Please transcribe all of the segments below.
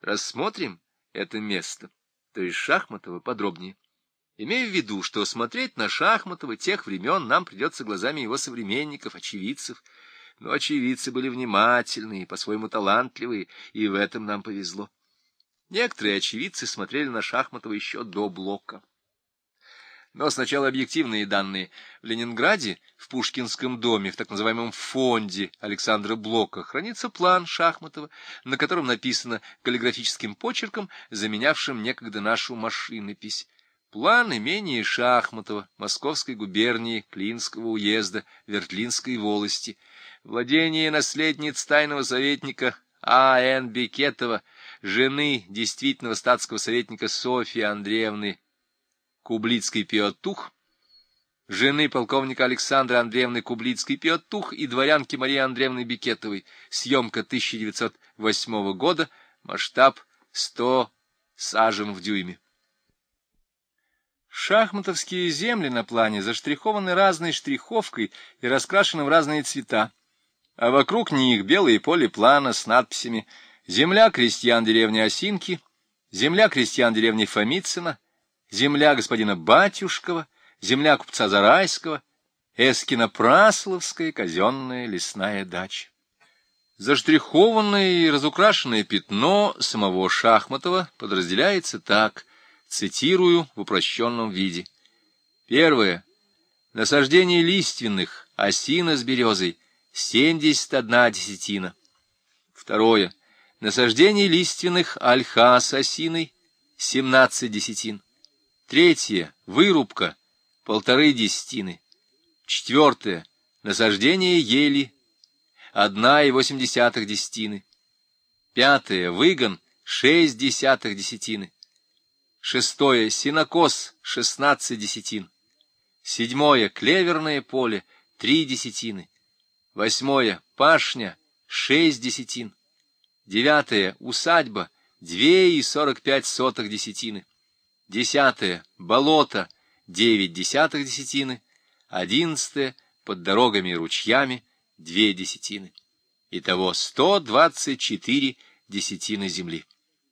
Рассмотрим это место, то есть Шахматова, подробнее. Имея в виду, что смотреть на Шахматова тех времен нам придется глазами его современников, очевидцев, но очевидцы были внимательные, по-своему талантливые, и в этом нам повезло. Некоторые очевидцы смотрели на Шахматова еще до Блока. Но сначала объективные данные. В Ленинграде, в Пушкинском доме, в так называемом фонде Александра Блока, хранится план Шахматова, на котором написано каллиграфическим почерком, заменявшим некогда нашу машинопись. План имения Шахматова, Московской губернии, Клинского уезда, Вертлинской волости, владение наследниц тайного советника А.Н. Бекетова, жены действительного статского советника Софьи Андреевны Кублицкой-Пиотух, жены полковника Александра Андреевны Кублицкой-Пиотух и дворянки Марии Андреевны Бекетовой. Съемка 1908 года, масштаб 100 сажен в дюйме. Шахматовские земли на плане заштрихованы разной штриховкой и раскрашены в разные цвета, а вокруг них белое поле плана с надписями «Земля крестьян деревни Осинки», «Земля крестьян деревни Фомицына», «Земля господина Батюшкова», «Земля купца Зарайского», «Эскино-Прасловская казенная лесная дача». Заштрихованное и разукрашенное пятно самого Шахматова подразделяется так, цитирую в упрощенном виде. Первое. Насаждение лиственных, осина с березой, 71 десятина. Второе. Насаждение лиственных, ольха с осиной, 17 десятин. Третье. Вырубка, 1,5 десятины. Четвертое. Насаждение ели, 1,8 десятины. Пятое. Выгон, 0,6 десятины. Шестое. Сенокос, 16 десятин. Седьмое. Клеверное поле, 3 десятины. Восьмое. Пашня, 6 десятин. Девятое. Усадьба, 2,45 десятины. Десятое. Болото, 9 десятины. Одиннадцатое. Под дорогами и ручьями, 2 десятины. Итого 124 десятины земли.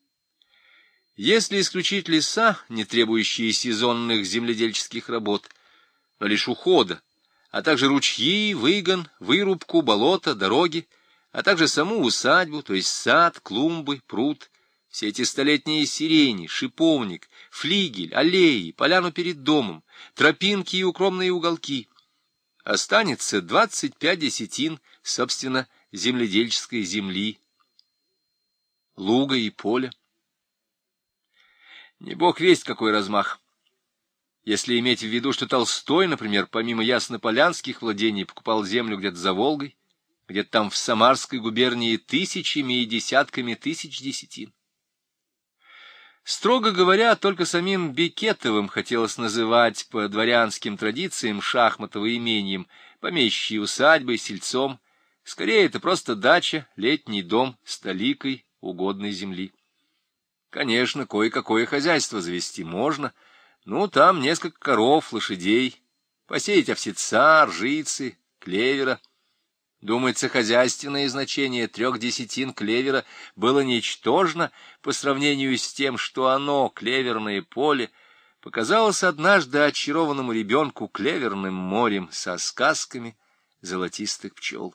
Если исключить леса, не требующие сезонных земледельческих работ, но лишь ухода, а также ручьи, выгон, вырубку, болото, дороги, а также саму усадьбу, то есть сад, клумбы, пруд, все эти столетние сирени, шиповник, флигель, аллеи, поляну перед домом, тропинки и укромные уголки, останется 25 десятин, собственно, земледельческой земли, луга и поля. Не бог весть какой размах. Если иметь в виду, что Толстой, например, помимо яснополянских владений, покупал землю где-то за Волгой, где-то там в Самарской губернии тысячами и десятками тысяч десятин. Строго говоря, только самим Бекетовым хотелось называть по дворянским традициям Шахматова имением, помещичьей усадьбой, сельцом. Скорее, это просто дача, летний дом с толикой угодной земли. Конечно, кое-какое хозяйство завести можно, ну, там несколько коров, лошадей, посеять овсеца, ржицы, клевера. Думается, хозяйственное значение 3 десятин клевера было ничтожно по сравнению с тем, что оно, клеверное поле, показалось однажды очарованному ребенку клеверным морем со сказками золотистых пчел.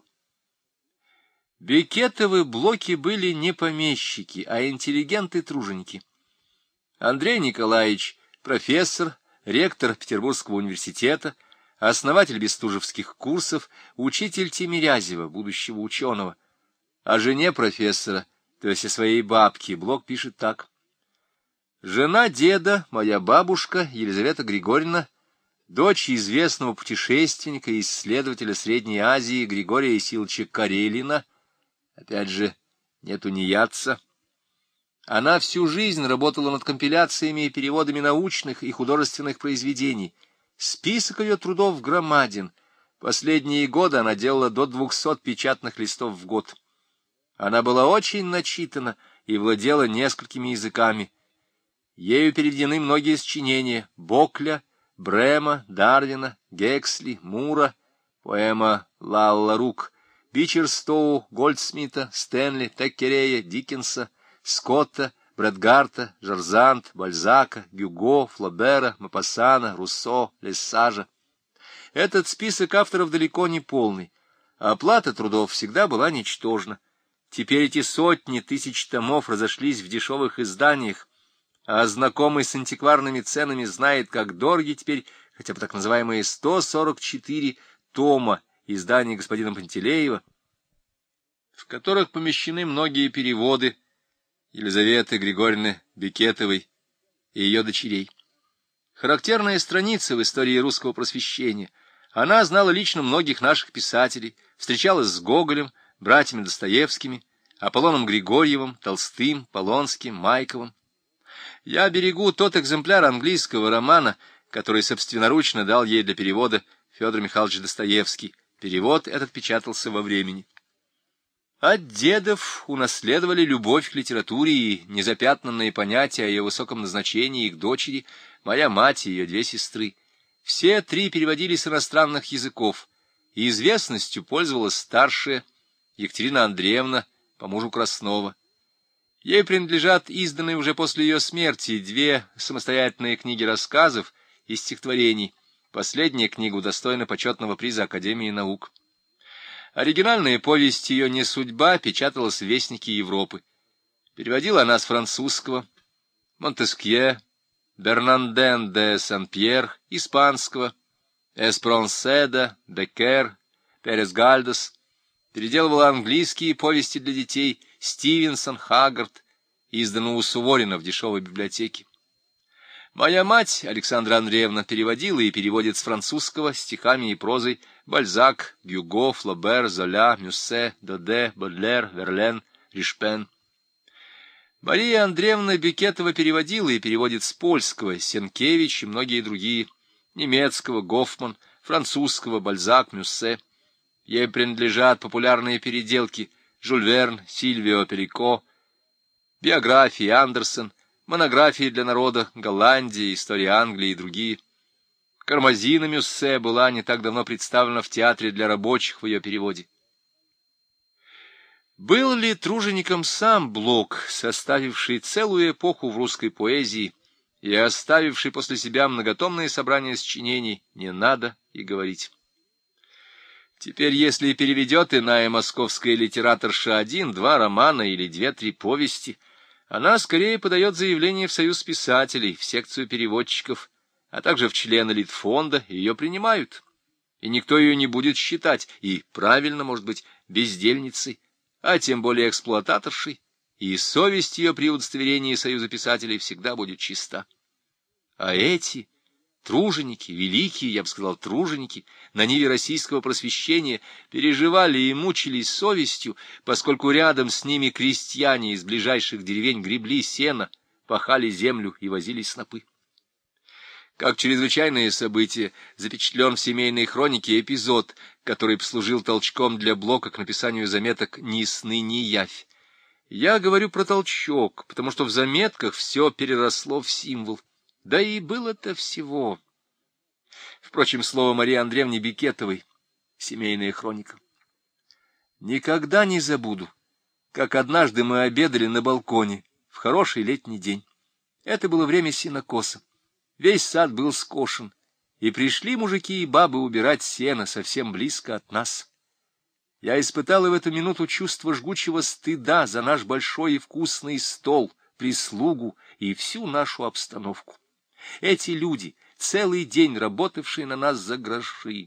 Бекетовы Блоки были не помещики, а интеллигенты-труженики. Андрей Николаевич — профессор, ректор Петербургского университета, основатель бестужевских курсов, учитель Тимирязева, будущего ученого. О жене профессора, то есть о своей бабке, Блок пишет так. «Жена деда, моя бабушка Елизавета Григорьевна, дочь известного путешественника и исследователя Средней Азии Григория Исиловича Карелина». Опять же, нету неядца. Она всю жизнь работала над компиляциями и переводами научных и художественных произведений. Список ее трудов громаден. Последние годы она делала до 200 печатных листов в год. Она была очень начитана и владела несколькими языками. Ею переведены многие сочинения Бокля, Брема, Дарвина, Гексли, Мура, поэма «Лалла Рук», Бичерстоу, Гольдсмита, Стэнли, Теккерея, Диккенса, Скотта, Бретгарта, Жарзант, Бальзака, Гюго, Флобера, Мопассана, Руссо, Лессажа. Этот список авторов далеко не полный, а оплата трудов всегда была ничтожна. Теперь эти сотни тысяч томов разошлись в дешевых изданиях, а знакомый с антикварными ценами знает, как дороги теперь хотя бы так называемые 144 тома изданий господина Пантелеева, в которых помещены многие переводы Елизаветы Григорьевны Бекетовой и ее дочерей. Характерная страница в истории русского просвещения. Она знала лично многих наших писателей, встречалась с Гоголем, братьями Достоевскими, Аполлоном Григорьевым, Толстым, Полонским, Майковым. Я берегу тот экземпляр английского романа, который собственноручно дал ей для перевода Федор Михайлович Достоевский. Перевод этот печатался во Времени. От дедов унаследовали любовь к литературе и незапятнанные понятия о ее высоком назначении их дочери, моя мать и ее две сестры. Все три переводили с иностранных языков, и известностью пользовалась старшая Екатерина Андреевна по мужу Краснова. Ей принадлежат изданные уже после ее смерти 2 самостоятельные книги рассказов и стихотворений. Последняя книга удостоена почетного приза Академии наук. Оригинальная повесть ее «Не судьба» печаталась в Вестнике Европы. Переводила она с французского, Монтескье, Бернанден де Сан-Пьер, испанского, Эспронседа, Беккер, Перес Гальдос. Переделывала английские повести для детей Стивенсон, Хаггард, изданную у Суворина в дешевой библиотеке. Моя мать, Александра Андреевна, переводила и переводит с французского стихами и прозой Бальзак, Гюго, Флобер, Золя, Мюссе, Доде, Бодлер, Верлен, Ришпен. Мария Андреевна Бекетова переводила и переводит с польского Сенкевич и многие другие, немецкого Гофман, французского Бальзак, Мюссе. Ей принадлежат популярные переделки Жюль Верн, Сильвио Перико, биографии Андерсон, монографии для народа Голландии, история Англии и другие. Кармазина Мюссе была не так давно представлена в театре для рабочих в ее переводе. Был ли тружеником сам Блок, составивший целую эпоху в русской поэзии и оставивший после себя многотомные собрания сочинений, не надо и говорить. Теперь, если переведет иная московская литераторша 1-2 романа или 2-3 повести, она скорее подает заявление в Союз писателей, в секцию переводчиков, а также в члены Литфонда, и ее принимают. И никто ее не будет считать, и правильно, может быть, бездельницей, а тем более эксплуататоршей, и совесть ее при удостоверении Союза писателей всегда будет чиста. А эти труженики, великие, я бы сказал, труженики, на ниве российского просвещения переживали и мучились совестью, поскольку рядом с ними крестьяне из ближайших деревень гребли сено, пахали землю и возили снопы. Как чрезвычайное событие запечатлен в семейной хронике эпизод, который послужил толчком для Блока к написанию заметок «Ни сны, ни явь». Я говорю про толчок, потому что в заметках все переросло в символ. Да и было-то всего. Впрочем, слово Марии Андреевне Бекетовой, семейная хроника. Никогда не забуду, как однажды мы обедали на балконе в хороший летний день. Это было время сенокоса. Весь сад был скошен, и пришли мужики и бабы убирать сено совсем близко от нас. Я испытал в эту минуту чувство жгучего стыда за наш большой и вкусный стол, прислугу и всю нашу обстановку. Эти люди, целый день работавшие на нас за гроши.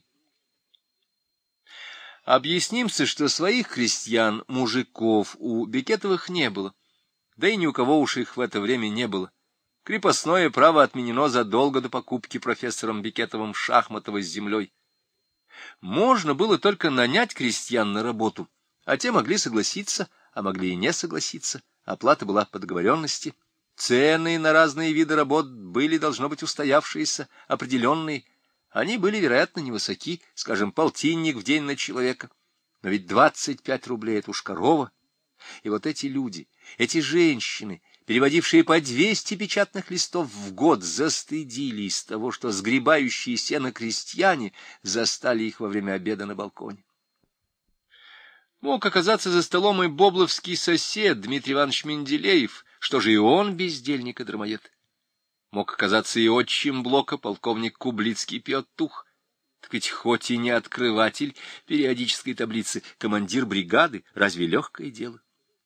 Объяснимся, что своих крестьян, мужиков, у Бекетовых не было, да и ни у кого уж их в это время не было. Крепостное право отменено задолго до покупки профессором Бекетовым Шахматова с землей. Можно было только нанять крестьян на работу, а те могли согласиться, а могли и не согласиться. Оплата была по договоренности. Цены на разные виды работ были, должно быть, устоявшиеся, определенные. Они были, вероятно, невысоки, скажем, полтинник в день на человека. Но ведь 25 рублей — это уж корова. И вот эти люди, эти женщины, переводившие по 200 печатных листов в год, застыдились того, что сгребающие сено крестьяне застали их во время обеда на балконе. Мог оказаться за столом и бобловский сосед Дмитрий Иванович Менделеев, что же и он бездельник и дармоед. Мог оказаться и отчим Блока, полковник Кублицкий Пиоттух. Так ведь хоть и не открыватель периодической таблицы, командир бригады, разве легкое дело?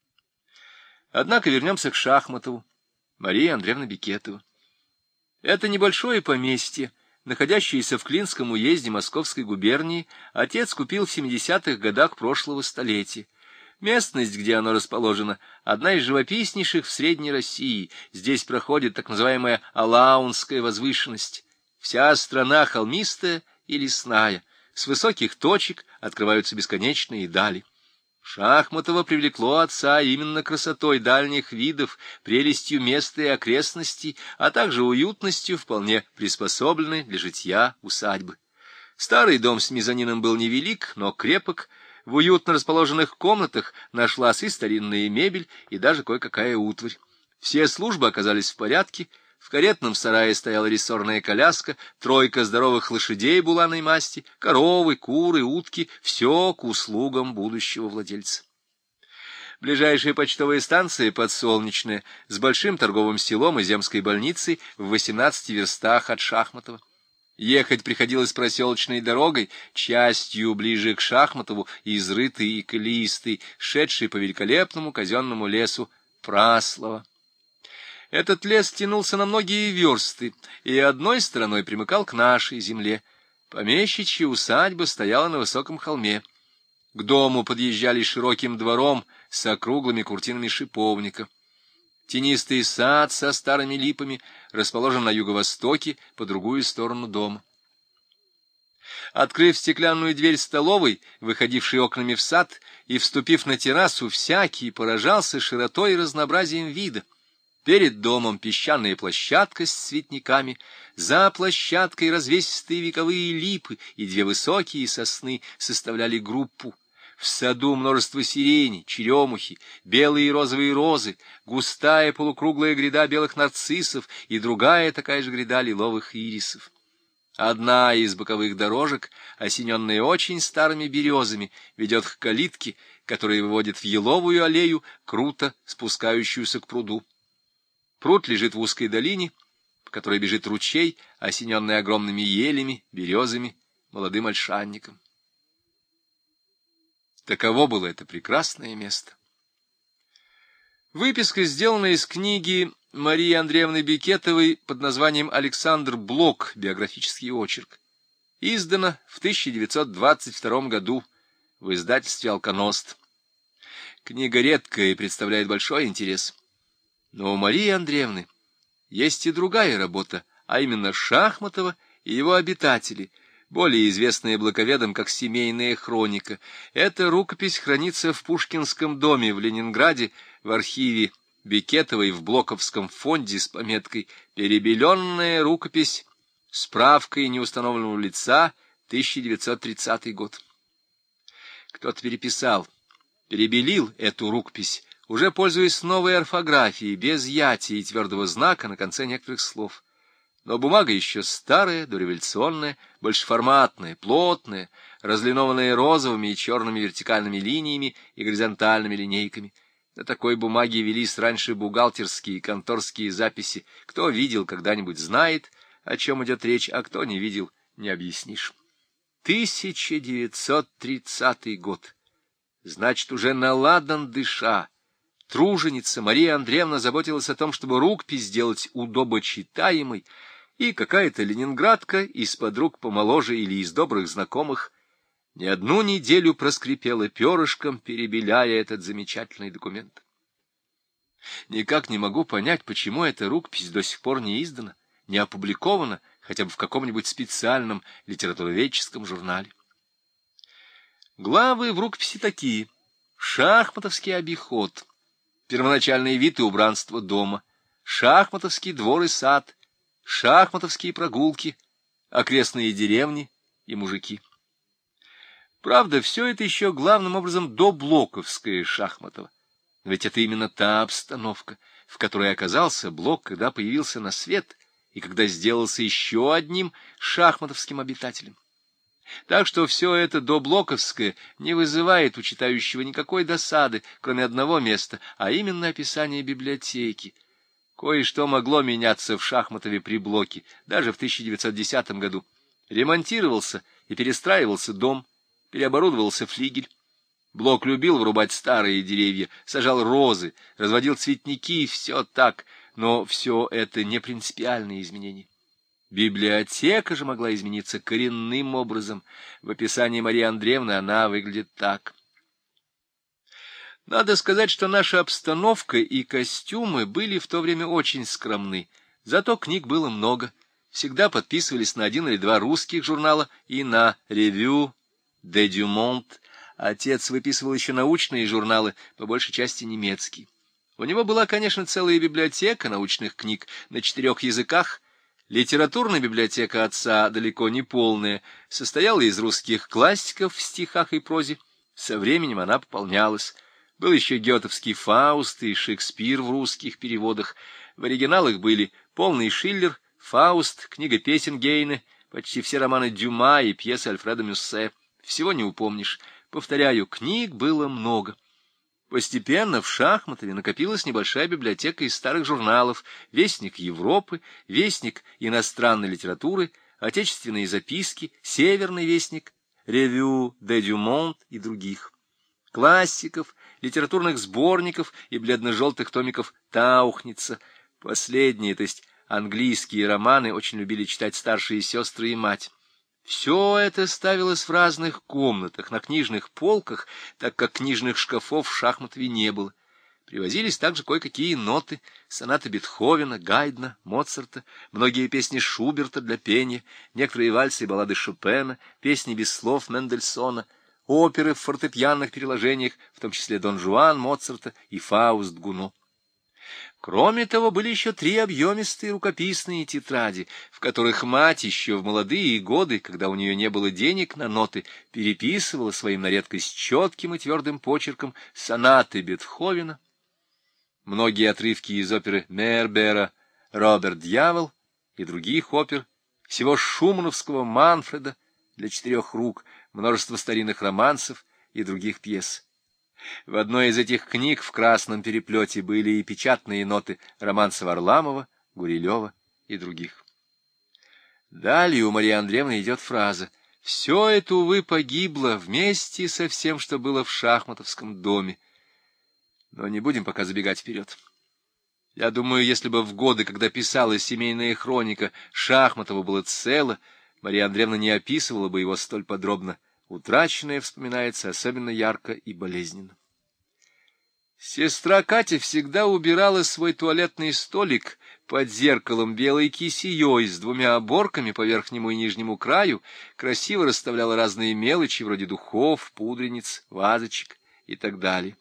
Однако вернемся к Шахматову, Марии Андреевны Бекетова. Это небольшое поместье, находящееся в Клинском уезде Московской губернии, отец купил в 70-х годах прошлого столетия. Местность, где оно расположено, одна из живописнейших в Средней России. Здесь проходит так называемая Алаунская возвышенность. Вся страна холмистая и лесная. С высоких точек открываются бесконечные дали. Шахматова привлекло отца именно красотой дальних видов, прелестью места и окрестностей, а также уютностью, вполне приспособленной для житья усадьбы. Старый дом с мезонином был невелик, но крепок. В уютно расположенных комнатах нашлась и старинная мебель, и даже кое-какая утварь. Все службы оказались в порядке. В каретном сарае стояла рессорная коляска, тройка здоровых лошадей буланой масти, коровы, куры, утки — все к услугам будущего владельца. Ближайшая почтовая станция Подсолнечная с большим торговым селом и земской больницей в 18 верстах от Шахматова. Ехать приходилось проселочной дорогой, частью ближе к Шахматову, изрытой и колеистой, шедшей по великолепному казенному лесу Праслова. Этот лес тянулся на многие версты и одной стороной примыкал к нашей земле. Помещичья усадьба стояла на высоком холме. К дому подъезжали широким двором с округлыми куртинами шиповника. Тенистый сад со старыми липами расположен на юго-востоке, по другую сторону дома. Открыв стеклянную дверь столовой, выходившей окнами в сад, и вступив на террасу, всякий поражался широтой и разнообразием вида. Перед домом песчаная площадка с цветниками, за площадкой развесистые вековые липы и две высокие сосны составляли группу. В саду множество сирени, черемухи, белые и розовые розы, густая полукруглая гряда белых нарциссов и другая такая же гряда лиловых ирисов. Одна из боковых дорожек, осененная очень старыми березами, ведет к калитке, которая выводит в еловую аллею, круто спускающуюся к пруду. Пруд лежит в узкой долине, по которой бежит ручей, осененный огромными елями, березами, молодым ольшанником. Таково было это прекрасное место. Выписка, сделанная из книги Марии Андреевны Бекетовой под названием «Александр Блок. Биографический очерк», издана в 1922 году в издательстве «Алконост». Книга редкая и представляет большой интерес. Но у Марии Андреевны есть и другая работа, а именно Шахматова и его обитатели, более известная блоковедам как «Семейная хроника». Эта рукопись хранится в Пушкинском доме в Ленинграде в архиве Бекетовой в Блоковском фонде с пометкой «Перебеленная рукопись. Справкой неустановленного лица. 1930 год». Кто-то перебелил эту рукопись, уже пользуясь новой орфографией, без ятия и твердого знака на конце некоторых слов. Но бумага еще старая, дореволюционная, большеформатная, плотная, разлинованная розовыми и черными вертикальными линиями и горизонтальными линейками. На такой бумаге велись раньше бухгалтерские и конторские записи. Кто видел, когда-нибудь знает, о чем идет речь, а кто не видел, не объяснишь. 1930 год. Значит, уже наладан дыша. Труженица Мария Андреевна заботилась о том, чтобы рукопись сделать удобочитаемой, и какая-то ленинградка из подруг помоложе или из добрых знакомых не одну неделю проскрипела перышком, перебеляя этот замечательный документ. Никак не могу понять, почему эта рукопись до сих пор не издана, не опубликована хотя бы в каком-нибудь специальном литературоведческом журнале. Главы в рукописи такие: шахматовский обиход, первоначальный вид и убранство дома, шахматовский двор и сад, шахматовские прогулки, окрестные деревни и мужики. Правда, все это еще главным образом доблоковское Шахматово. Ведь это именно та обстановка, в которой оказался Блок, когда появился на свет и когда сделался еще одним шахматовским обитателем. Так что все это доблоковское не вызывает у читающего никакой досады, кроме одного места, а именно описание библиотеки. Кое-что могло меняться в Шахматове при Блоке, даже в 1910 году. Ремонтировался и перестраивался дом, переоборудовался флигель. Блок любил вырубать старые деревья, сажал розы, разводил цветники, все так, но все это не принципиальные изменения. Библиотека же могла измениться коренным образом. В описании Марии Андреевны она выглядит так. Надо сказать, что наша обстановка и костюмы были в то время очень скромны, зато книг было много. Всегда подписывались на 1 или 2 русских журнала и на «Revue de du Monde». Отец выписывал еще научные журналы, по большей части немецкие. У него была, конечно, целая библиотека научных книг на 4 языках. Литературная библиотека отца, далеко не полная, состояла из русских классиков в стихах и прозе. Со временем она пополнялась. Был еще гетовский Фауст и Шекспир в русских переводах. В оригиналах были полный Шиллер, Фауст, книга песен Гейне, почти все романы Дюма и пьесы Альфреда Мюссе. Всего не упомнишь. Повторяю, книг было много. Постепенно в Шахматове накопилась небольшая библиотека из старых журналов: «Вестник Европы», «Вестник иностранной литературы», «Отечественные записки», «Северный вестник», «Revue de du Monde» и других. Классиков, литературных сборников и бледно-желтых томиков Таухница. Последние, то есть английские романы, очень любили читать старшие сестры и мать. Все это ставилось в разных комнатах, на книжных полках, так как книжных шкафов в Шахматове не было. Привозились также кое-какие ноты, сонаты Бетховена, Гайдна, Моцарта, многие песни Шуберта для пения, некоторые вальсы и баллады Шопена, песни без слов Мендельсона, оперы в фортепианных переложениях, в том числе Дон Жуан Моцарта и Фауст Гуно. Кроме того, были еще 3 объемистые рукописные тетради, в которых мать еще в молодые годы, когда у нее не было денег на ноты, переписывала своим на редкость четким и твердым почерком сонаты Бетховена, многие отрывки из оперы Мербера «Роберт Дьявол» и других опер, всего шумановского Манфреда для 4 рук, множество старинных романсов и других пьес. В одной из этих книг в красном переплете были и печатные ноты романсов Варламова, Гурилева и других. Далее у Марии Андреевны идет фраза: «Все это, увы, погибло вместе со всем, что было в Шахматовском доме». Но не будем пока забегать вперед. Я думаю, если бы в годы, когда писалась семейная хроника, Шахматово было цело, Мария Андреевна не описывала бы его столь подробно. Утраченное вспоминается особенно ярко и болезненно. Сестра Катя всегда убирала свой туалетный столик под зеркалом белой кисеей с 2 оборками по верхнему и нижнему краю, красиво расставляла разные мелочи вроде духов, пудрениц, вазочек и так далее.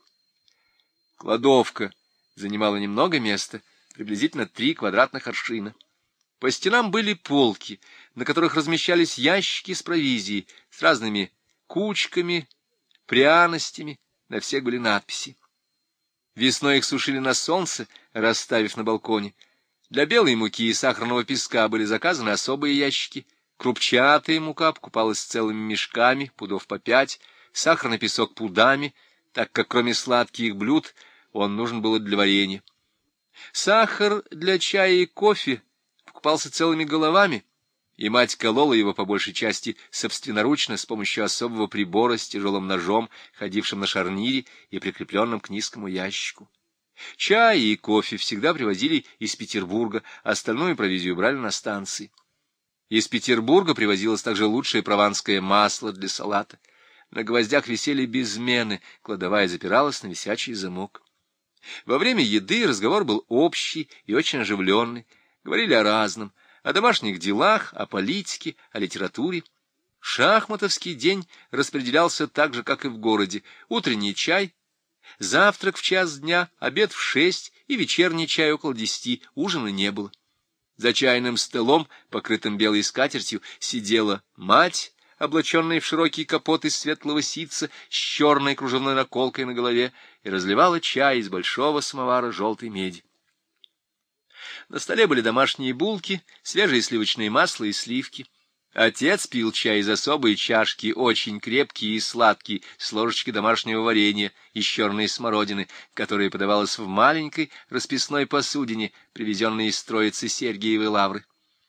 Кладовка занимала немного места, приблизительно 3 квадратных аршина. По стенам были полки, на которых размещались ящики с провизией, с разными кучками, пряностями, на всех были надписи. Весной их сушили на солнце, расставив на балконе. Для белой муки и сахарного песка были заказаны особые ящики. Крупчатая мука покупалась целыми мешками, пудов по 5, сахарный песок пудами, так как кроме сладких блюд он нужен был для варенья. Сахар для чая и кофе покупался целыми головами, и мать колола его по большей части собственноручно с помощью особого прибора с тяжелым ножом, ходившим на шарнире и прикрепленным к низкому ящику. Чай и кофе всегда привозили из Петербурга, остальную провизию брали на станции. Из Петербурга привозилось также лучшее прованское масло для салата. На гвоздях висели безмены, кладовая запиралась на висячий замок. Во время еды разговор был общий и очень оживленный. Говорили о разном, о домашних делах, о политике, о литературе. Шахматовский день распределялся так же, как и в городе. Утренний чай, завтрак в 1:00 дня, обед в 6 и вечерний чай около 10, ужина не было. За чайным столом, покрытым белой скатертью, сидела мать, облаченная в широкий капот из светлого ситца с черной кружевной наколкой на голове, и разливала чай из большого самовара желтой меди. На столе были домашние булки, свежее сливочное масло и сливки. Отец пил чай из особой чашки, очень крепкий и сладкий, с ложечкой домашнего варенья из черной смородины, которое подавалось в маленькой расписной посудине, привезенной из Троицы Сергиевой лавры.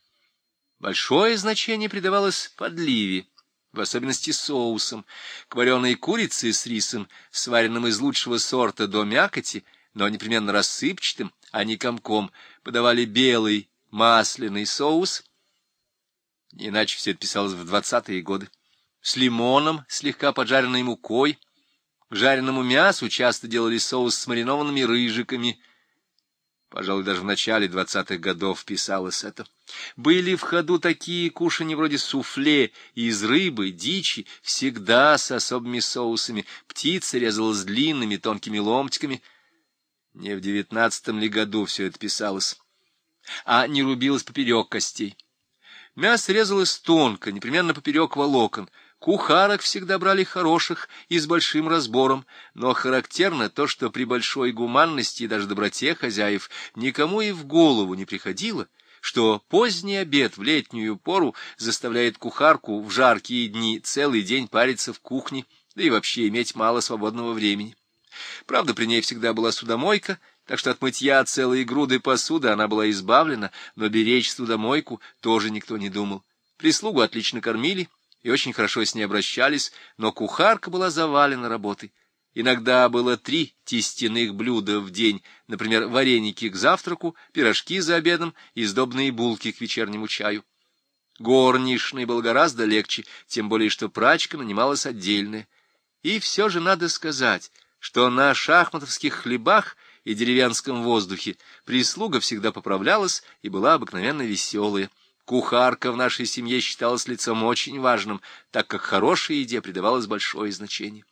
Большое значение придавалось подливе, в особенности соусом, к вареной курице с рисом, сваренным из лучшего сорта до мякоти, но непременно рассыпчатым, а не комком, подавали белый масляный соус, иначе все это писалось в 20-е годы, с лимоном, слегка поджаренной мукой. К жареному мясу часто делали соус с маринованными рыжиками. Пожалуй, даже в начале 20-х годов писалось это. Были в ходу такие кушанья вроде суфле из рыбы, дичи, всегда с особыми соусами. Птица резалась длинными тонкими ломтиками. Не в 19-м ли году все это писалось, а не рубилось поперек костей. Мясо резалось тонко, непременно поперек волокон. Кухарок всегда брали хороших и с большим разбором, но характерно то, что при большой гуманности и даже доброте хозяев никому и в голову не приходило, что поздний обед в летнюю пору заставляет кухарку в жаркие дни целый день париться в кухне, да и вообще иметь мало свободного времени. Правда, при ней всегда была судомойка, так что от мытья целой груды посуды она была избавлена, но беречь судомойку тоже никто не думал. Прислугу отлично кормили и очень хорошо с ней обращались, но кухарка была завалена работой. Иногда было 3 тестяных блюда в день, например, вареники к завтраку, пирожки за обедом и сдобные булки к вечернему чаю. Горничной было гораздо легче, тем более что прачка нанималась отдельная. И все же надо сказать, что на шахматовских хлебах и деревенском воздухе прислуга всегда поправлялась и была обыкновенно веселая. Кухарка в нашей семье считалась лицом очень важным, так как хорошей еде придавалось большое значение.